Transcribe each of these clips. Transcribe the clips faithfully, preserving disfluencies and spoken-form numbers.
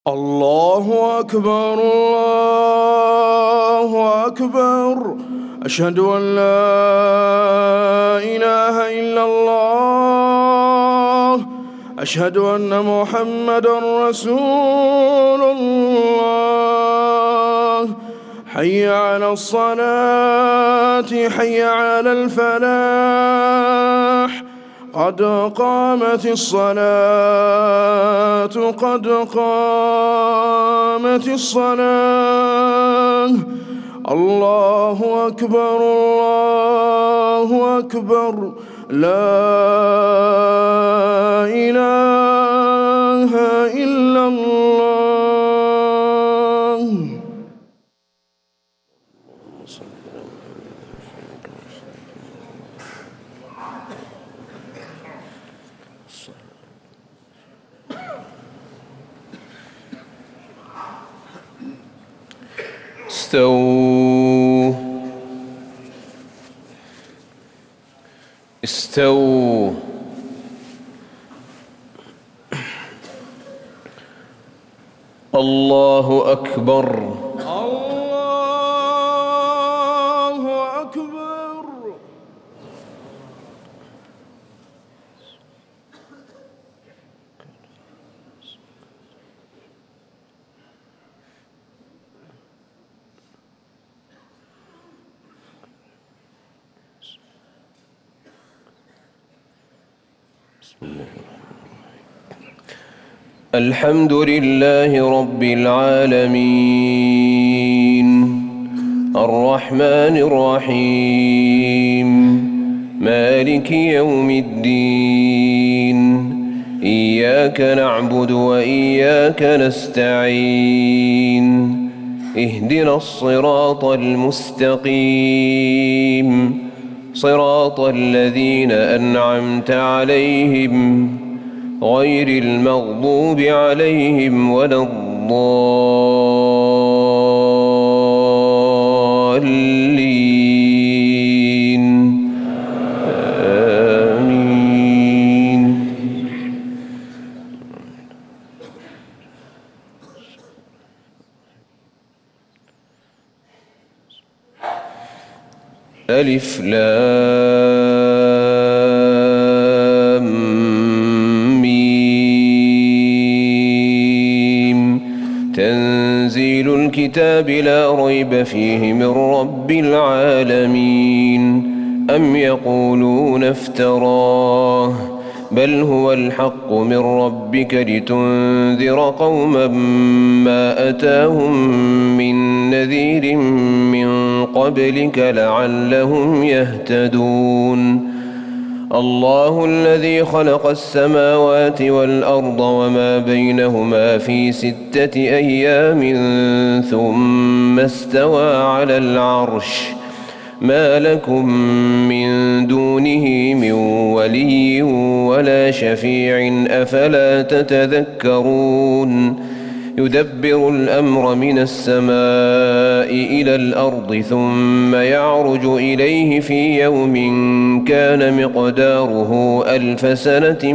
الله أكبر الله أكبر أشهد أن لا إله إلا الله أشهد أن محمدًا رسول الله حي على الصلاة حي على الفلاح قد قامت الصلاة قد قامت الصلاة الله أكبر الله أكبر لا إله إلا الله. استووا استووا الله أكبر الله أكبر. الحمد لله رب العالمين الرحمن الرحيم مالك يوم الدين إياك نعبد وإياك نستعين اهدنا الصراط المستقيم صراط الذين أنعمت عليهم غير المغضوب عليهم ولا الضالين آمين. ألف لام تنزيل الكتاب لا ريب فيه من رب العالمين أم يقولون افتراه بل هو الحق من ربك لتنذر قوما ما أتاهم من نذير من قبلك لعلهم يهتدون. الله الذي خلق السماوات والأرض وما بينهما في ستة أيام ثم استوى على العرش ما لكم من دونه من ولي ولا شفيع أفلا تتذكرون. يدبر الأمر من السماء إلى الأرض ثم يعرج إليه في يوم كان مقداره ألف سنة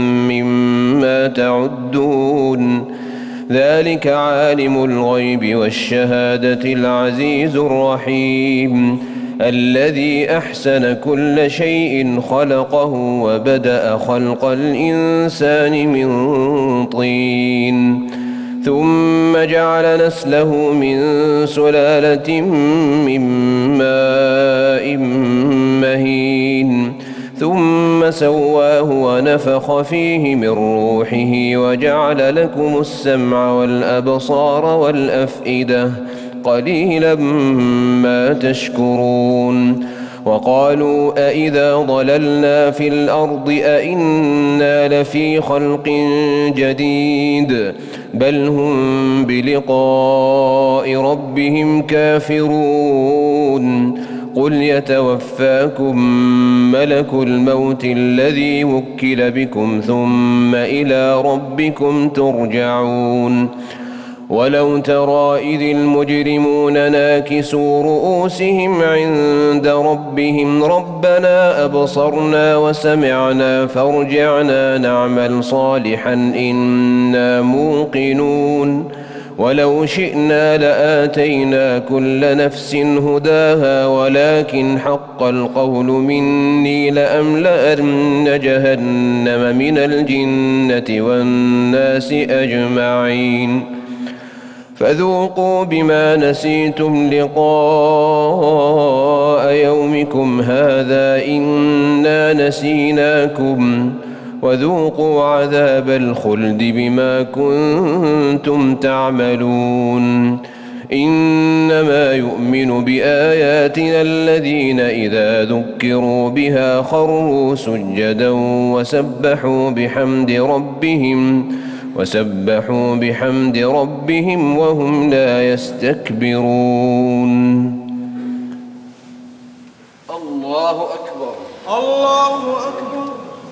مما تعدون. ذلك عالم الغيب والشهادة العزيز الرحيم الذي أحسن كل شيء خلقه وبدأ خلق الإنسان من طين ثم جعل نسله من سلالة من ماء مهين ثم سواه ونفخ فيه من روحه وجعل لكم السمع والأبصار والأفئدة قليلا ما تشكرون. وقالوا أإذا ضللنا في الأرض أإنا لفي خلق جديد بل هم بلقاء ربهم كافرون. قل يتوفاكم ملك الموت الذي وكل بكم ثم إلى ربكم ترجعون. ولو ترى إذ المجرمون ناكسوا رؤوسهم عند ربهم ربنا أبصرنا وسمعنا فارجعنا نعمل صالحا إنا موقنون ولو شئنا لآتينا كل نفس هداها ولكن حق القول مني لأملأن جهنم من الجنة والناس أجمعين فذوقوا بما نسيتم لقاء يومكم هذا إنا نسيناكم وذوقوا عذاب الخلد بما كنتم تعملون إنما يؤمن بآياتنا الذين إذا ذكروا بها خروا سجدا وسبحوا بحمد ربهم وسبحوا بحمد ربهم وهم لا يستكبرون. الله أكبر. الله أكبر.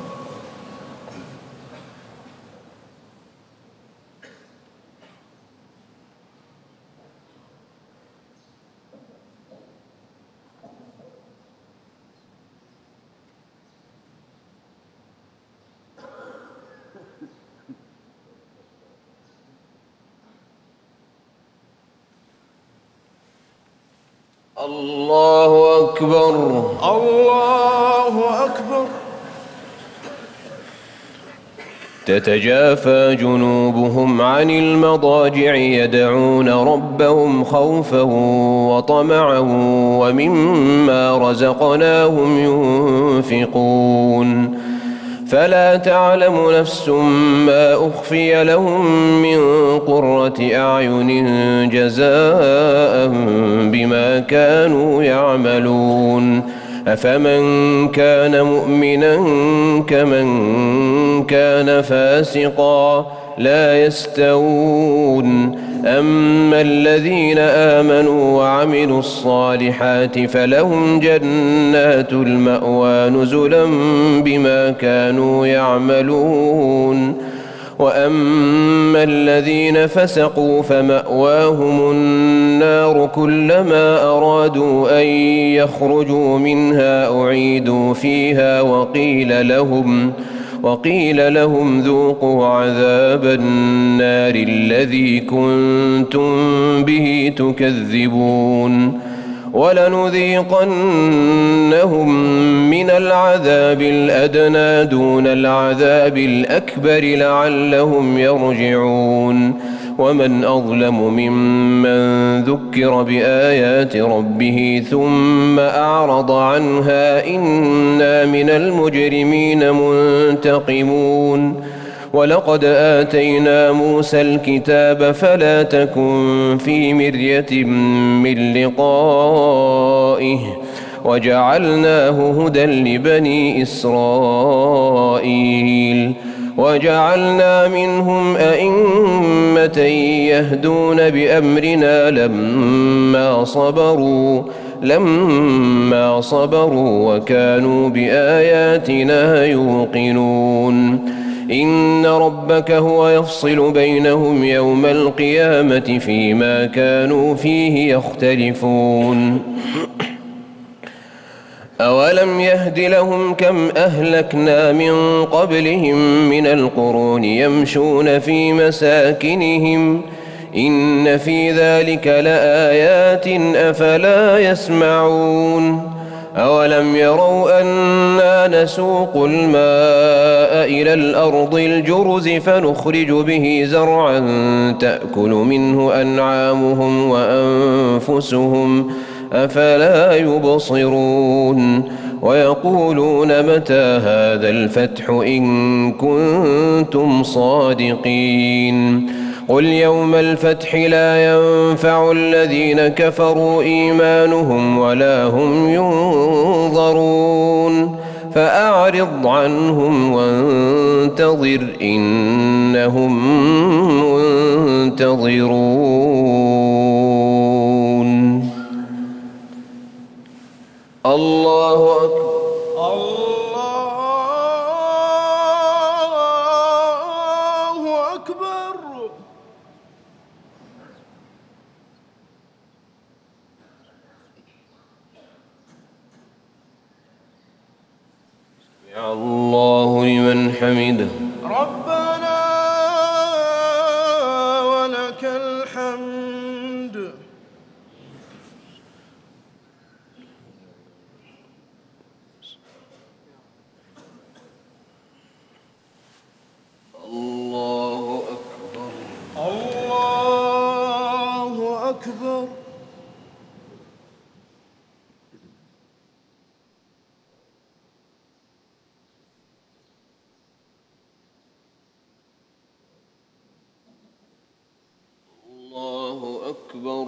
الله أكبر. الله أكبر. تتجافى جنوبهم عن المضاجع يدعون ربهم خوفا وطمعا ومما رزقناهم ينفقون فلا تعلم نفس ما أخفي لهم من قرة أعين جزاء بما كانوا يعملون أفمن كان مؤمنا كمن كان فاسقا لا يستوون أما الذين آمنوا وعملوا الصالحات فلهم جنات المأوى نزلا بما كانوا يعملون وأما الذين فسقوا فمأواهم النار كلما أرادوا أن يخرجوا منها أعيدوا فيها وقيل لهم وقيل لهم ذوقوا عذاب النار الذي كنتم به تكذبون ولنذيقنهم من العذاب الأدنى دون العذاب الأكبر لعلهم يرجعون ومن أظلم ممن ذكر بآيات ربه ثم أعرض عنها إنا من المجرمين منتقمون ولقد آتينا موسى الكتاب فلا تكن في مرية من لقائه وجعلناه هدى لبني إسرائيل وجعلنا منهم أئمة يهدون بأمرنا لما صبروا لما صبروا وكانوا بآياتنا يوقنون إن ربك هو يفصل بينهم يوم القيامة فيما كانوا فيه يختلفون أولم يهد لهم كم أهلكنا من قبلهم من القرون يمشون في مساكنهم إن في ذلك لآيات أفلا يسمعون أولم يروا أنا نسوق الماء إلى الأرض الجرز فنخرج به زرعا تأكل منه أنعامهم وأنفسهم أفلا يبصرون ويقولون متى هذا الفتح إن كنتم صادقين قل يوم الفتح لا ينفع الذين كفروا إيمانهم ولا هم ينظرون فأعرض عنهم وانتظر إنهم منتظرون. الله أكبر. الله أكبر. الله لمن حمده. ربنا ولك الحمد. الله أكبر. الله أكبر. الله أكبر.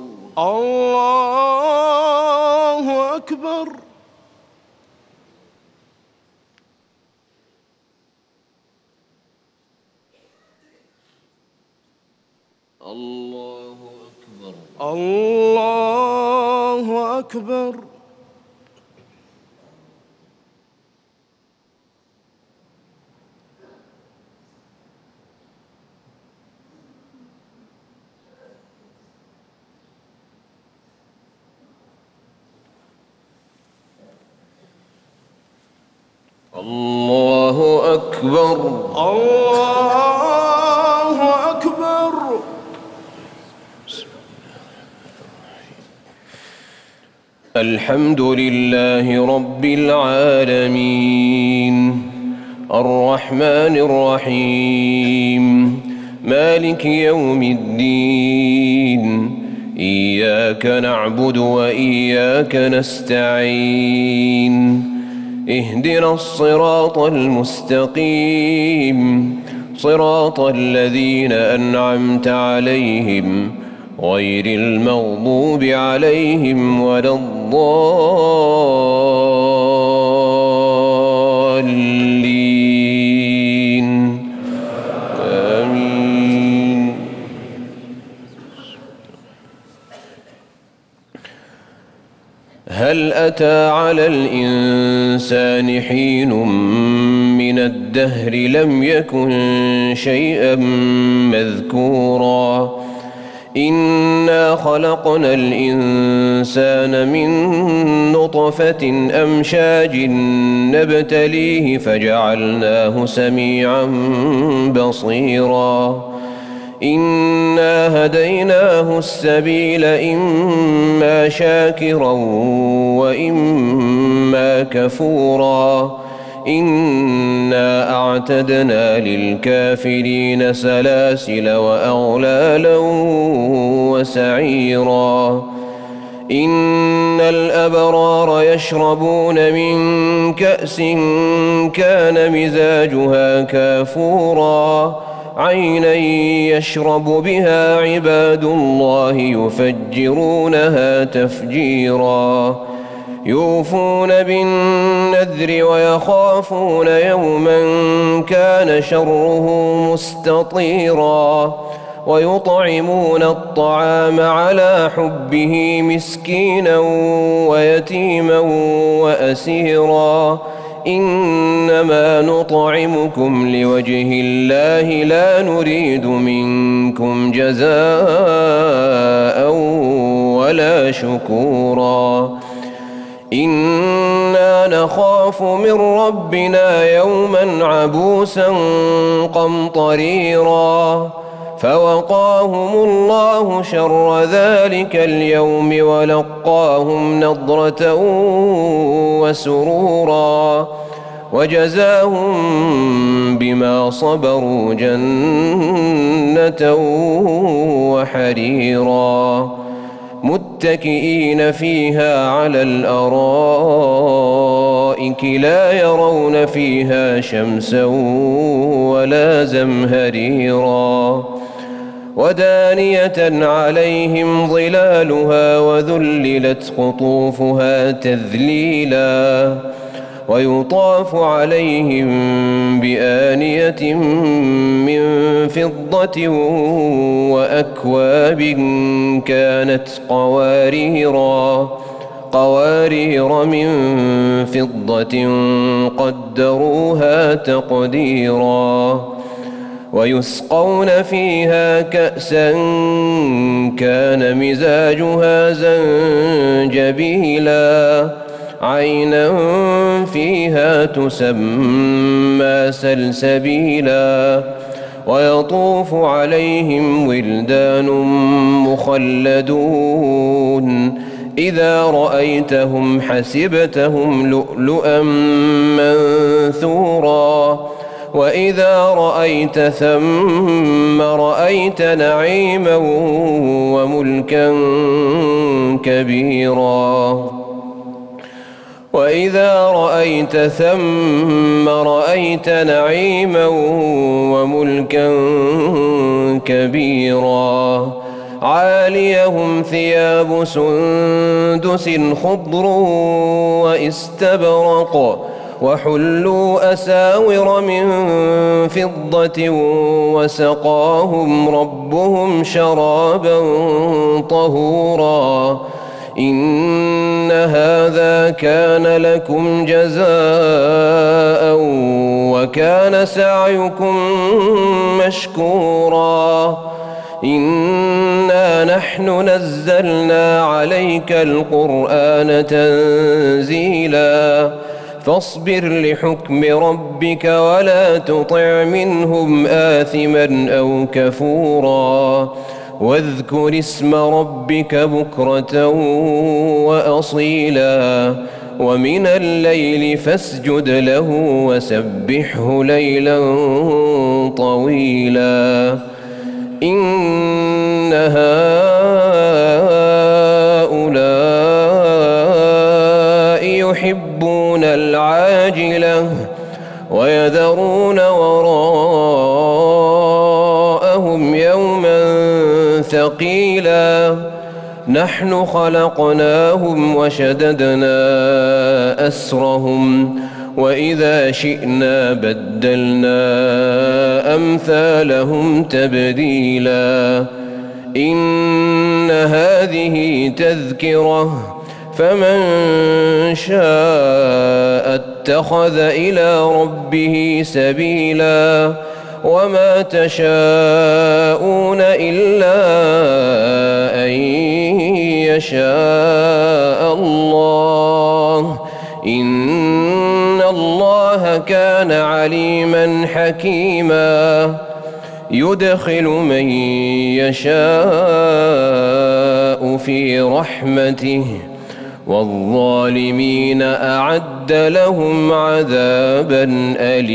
الله أكبر. الله أكبر. الله أكبر. الله أكبر. الله أكبر. الحمد لله رب العالمين الرحمن الرحيم مالك يوم الدين إياك نعبد وإياك نستعين اهدنا الصراط المستقيم صراط الذين أنعمت عليهم غير المغضوب عليهم ولا الضالين آمين. هل أتى على الإنسان حين من الدهر لم يكن شيئا مذكورا إنا خلقنا الإنسان من نطفة أمشاج نبتليه فجعلناه سميعا بصيرا إنا هديناه السبيل إما شاكرا وإما كفورا إنا أعتدنا للكافرين سلاسل وأغلالا وسعيرا إن الأبرار يشربون من كأس كان مزاجها كافورا عينا يشرب بها عباد الله يفجرونها تفجيرا يوفون بالنذر ويخافون يوما كان شره مستطيرا ويطعمون الطعام على حبه مسكينا ويتيما وأسيرا إنما نطعمكم لوجه الله لا نريد منكم جزاء ولا شكورا إنا نخاف من ربنا يوما عبوسا قمطريرا فوقاهم الله شر ذلك اليوم ولقاهم نضرة وسرورا وجزاهم بما صبروا جنة وحريرا متكئين فيها على الأرائك لا يرون فيها شمسا ولا زمهريرا ودانية عليهم ظلالها وذللت قطوفها تذليلا ويطاف عليهم بآنية من فضة وأكواب كانت قواريرا قوارير من فضة قدروها تقديرا ويسقون فيها كأسا كان مزاجها زنجبيلا عينا فيها تسمى سلسبيلا ويطوف عليهم ولدان مخلدون إذا رأيتهم حسبتهم لؤلؤا منثورا وإذا رأيت ثم رأيت نعيما وملكا كبيرا وإذا رأيت ثم رأيت نعيما وملكا كبيرا عاليهم ثياب سندس خضر واستبرق وحلوا أساور من فضة وسقاهم ربهم شرابا طهورا إن هذا كان لكم جزاء وكان سعيكم مشكورا إنا نحن نزلنا عليك القرآن تنزيلا فاصبر لحكم ربك ولا تطع منهم آثما أو كفورا واذكر اسم ربك بكرة وأصيلا ومن الليل فاسجد له وسبحه ليلا طويلا إن هؤلاء يحبون العاجلة ويذرون وراءهم يوما ثقيلا نحن خلقناهم وشددنا أسرهم وإذا شئنا بدلنا أمثالهم تبديلا إن هذه تذكرة فمن شاء اتخذ إلى ربه سبيلا وما تشاءون إلا أن يشاء الله إن الله كان عليما حكيما يدخل من يشاء في رحمته والظالمين أعد لهم عذابا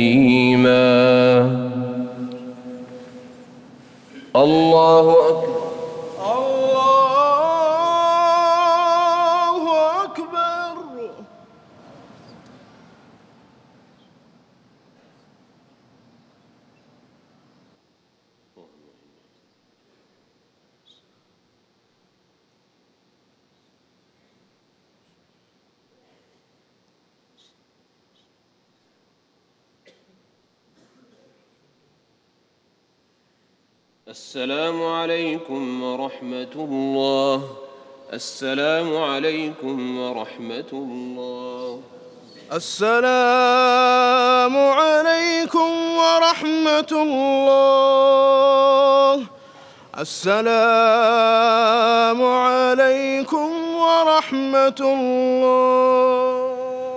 أليما الله أكبر الله أكبر. السلام عليكم ورحمة الله. السلام عليكم ورحمة الله. السلام عليكم ورحمة الله. السلام عليكم ورحمة الله.